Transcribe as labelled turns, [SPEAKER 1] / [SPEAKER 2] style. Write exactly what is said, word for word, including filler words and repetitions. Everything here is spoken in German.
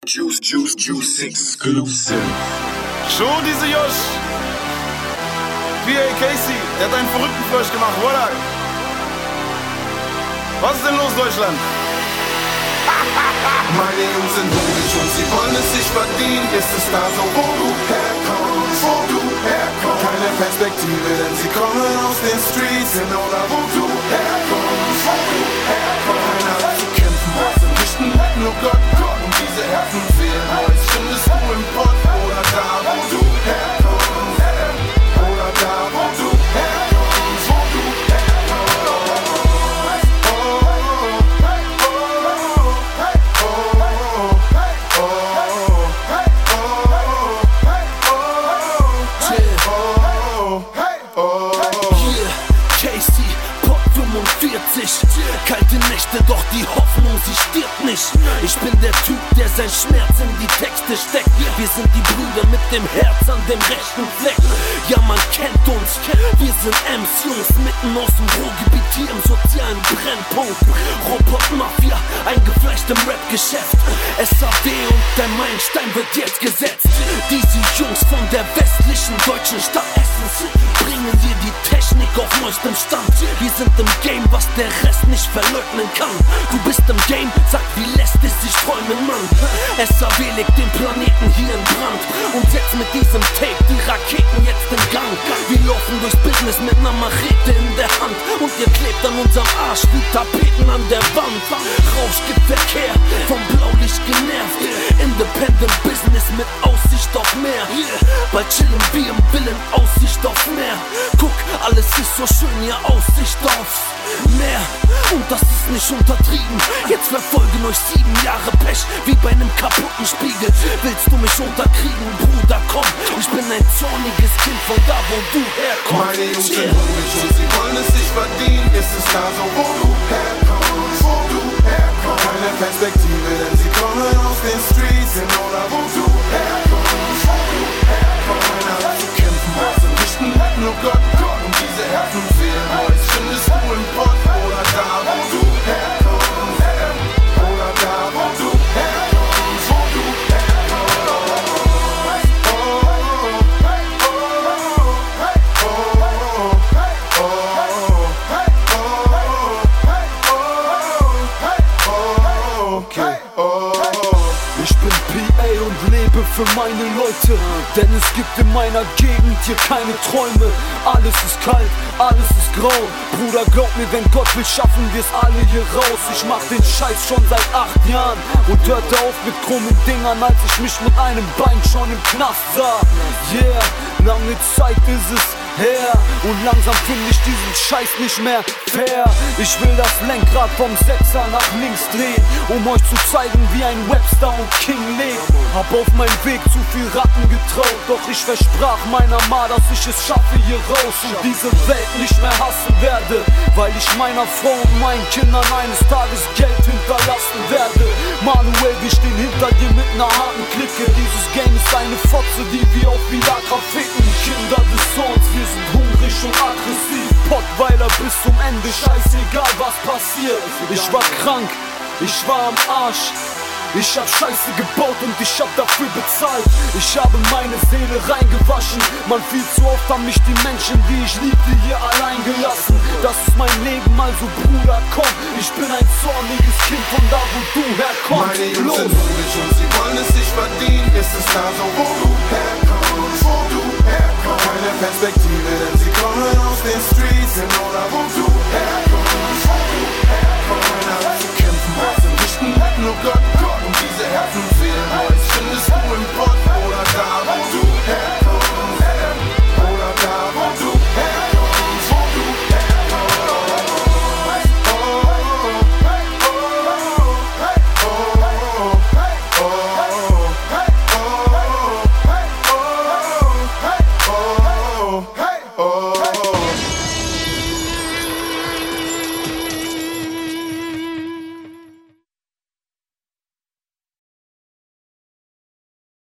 [SPEAKER 1] Juice, Juice, Juice Exclusive.
[SPEAKER 2] Schon diese Josh. P A Casey, der hat einen Verrückten für euch gemacht, voilà. Was ist denn los, Deutschland?
[SPEAKER 1] Meine Jungs sind hungrig und sie wollen es sich verdienen. Ist es da so, wo du herkommst, wo du herkommst? Keine Perspektive, denn sie kommen aus den Streets. Genau da, wo du herkommst, wo du herkommst. Keiner hat zu kämpfen, was im Richten, nur Gott, Gott. Und diese Herzen fehlen euch. Findest du im Pott oder da, wo du herkommst? Oder da, wo du herkommst, wo du
[SPEAKER 3] Kalte Nächte, doch die Hoffnung, sie stirbt nicht. Ich bin der Typ, der sein Schmerz in die Texte steckt. Wir sind die Brüder mit dem Herz an dem rechten Fleck. Ja, man kennt uns, wir sind Ems-Jungs mitten aus dem Ruhrgebiet hier im sozialen Brennpunkt. Robot-Mafia, eingefleischt im Rap-Geschäft. S A D und der Meilenstein wird jetzt gesetzt. Diese Jungs von der westlichen deutschen Stadt Essen bringen dir die Technik auf neuestem Stand. Wir sind im Game, was der Rest nicht verleugnen kann. Du bist im Game, sag, wie lässt es sich träumen, Mann? S A W legt den Planeten hier in Brand und setzt mit diesem Tape die Raketen jetzt in Gang. Wir laufen durchs Business mit ner Machete in der Hand und ihr klebt an unserem Arsch wie Tapeten an der Wand. Rausch gibt Verkehr, vom Blaulicht genervt. Independent Business mit Aussicht auf mehr. Bald chillen wir im Willen, Aussicht auf mehr. Guck, alles ist so schön, ja, Aussicht aufs Meer. Und das ist nicht untertrieben. Jetzt verfolgen euch sieben Jahre Pech, wie bei einem kaputten Spiegel. Willst du mich unterkriegen, Bruder, komm. Ich bin ein zorniges Kind von da, wo du herkommst.
[SPEAKER 1] Meine Jungs sind hungrig und sie wollen es sich verdienen. Ist es da so, wo du herkommst, wo du herkommst? Keine Perspektive, denn sie kommen aus den Streets. Genau da, wo du herkommst, wo du herkommst. Keiner hat zu kämpfen, was im Richten, nur Gott, Gott. Und diese Herzen fehlen euch. Findest du im Pott oder da, wo du herkommst? Oder da, wo du herkommst, wo du
[SPEAKER 3] Ich bin P A und lebe für meine Leute, denn es gibt in meiner Gegend hier keine Träume. Alles ist kalt, alles ist grau. Bruder, glaub mir, wenn Gott will, schaffen wir's alle hier raus. Ich mach den Scheiß schon seit acht Jahren und hörte auf mit krummen Dingern, als ich mich mit einem Bein schon im Knast sah. Yeah, lange Zeit ist es her und langsam finde ich diesen Scheiß nicht mehr fair. Ich will das Lenkrad vom Sechser nach links drehen, um euch zu zeigen, wie ein Webster und King lebt. Hab auf meinem Weg zu viel Ratten getraut, doch ich versprach meiner Ma, dass ich es schaffe hier raus und diese Welt nicht mehr hassen werde, weil ich meiner Frau und meinen Kindern eines Tages Geld hinterlassen werde. Manuel, wir stehen hinter dir mit ner harten Clique. Dieses Game ist eine Fotze, die wir auf Viagra ficken. Kinder des Zorns, wir sind hungrig und aggressiv. Pottweiler bis zum Ende, scheißegal was passiert. Ich war krank, ich war am Arsch. Ich hab Scheiße gebaut und ich hab dafür bezahlt. Ich habe meine Seele reingewaschen. Man, viel zu oft haben mich die Menschen, die ich liebte, hier allein gelassen. Das ist mein Leben, also Bruder, komm. Ich bin ein zorniges Kind von da, wo du herkommst.
[SPEAKER 1] Meine Jungs sind hungrig und sie wollen es sich verdienen. Ist es da so, wo du herkommst, wo du herkommst? Keine Perspektive,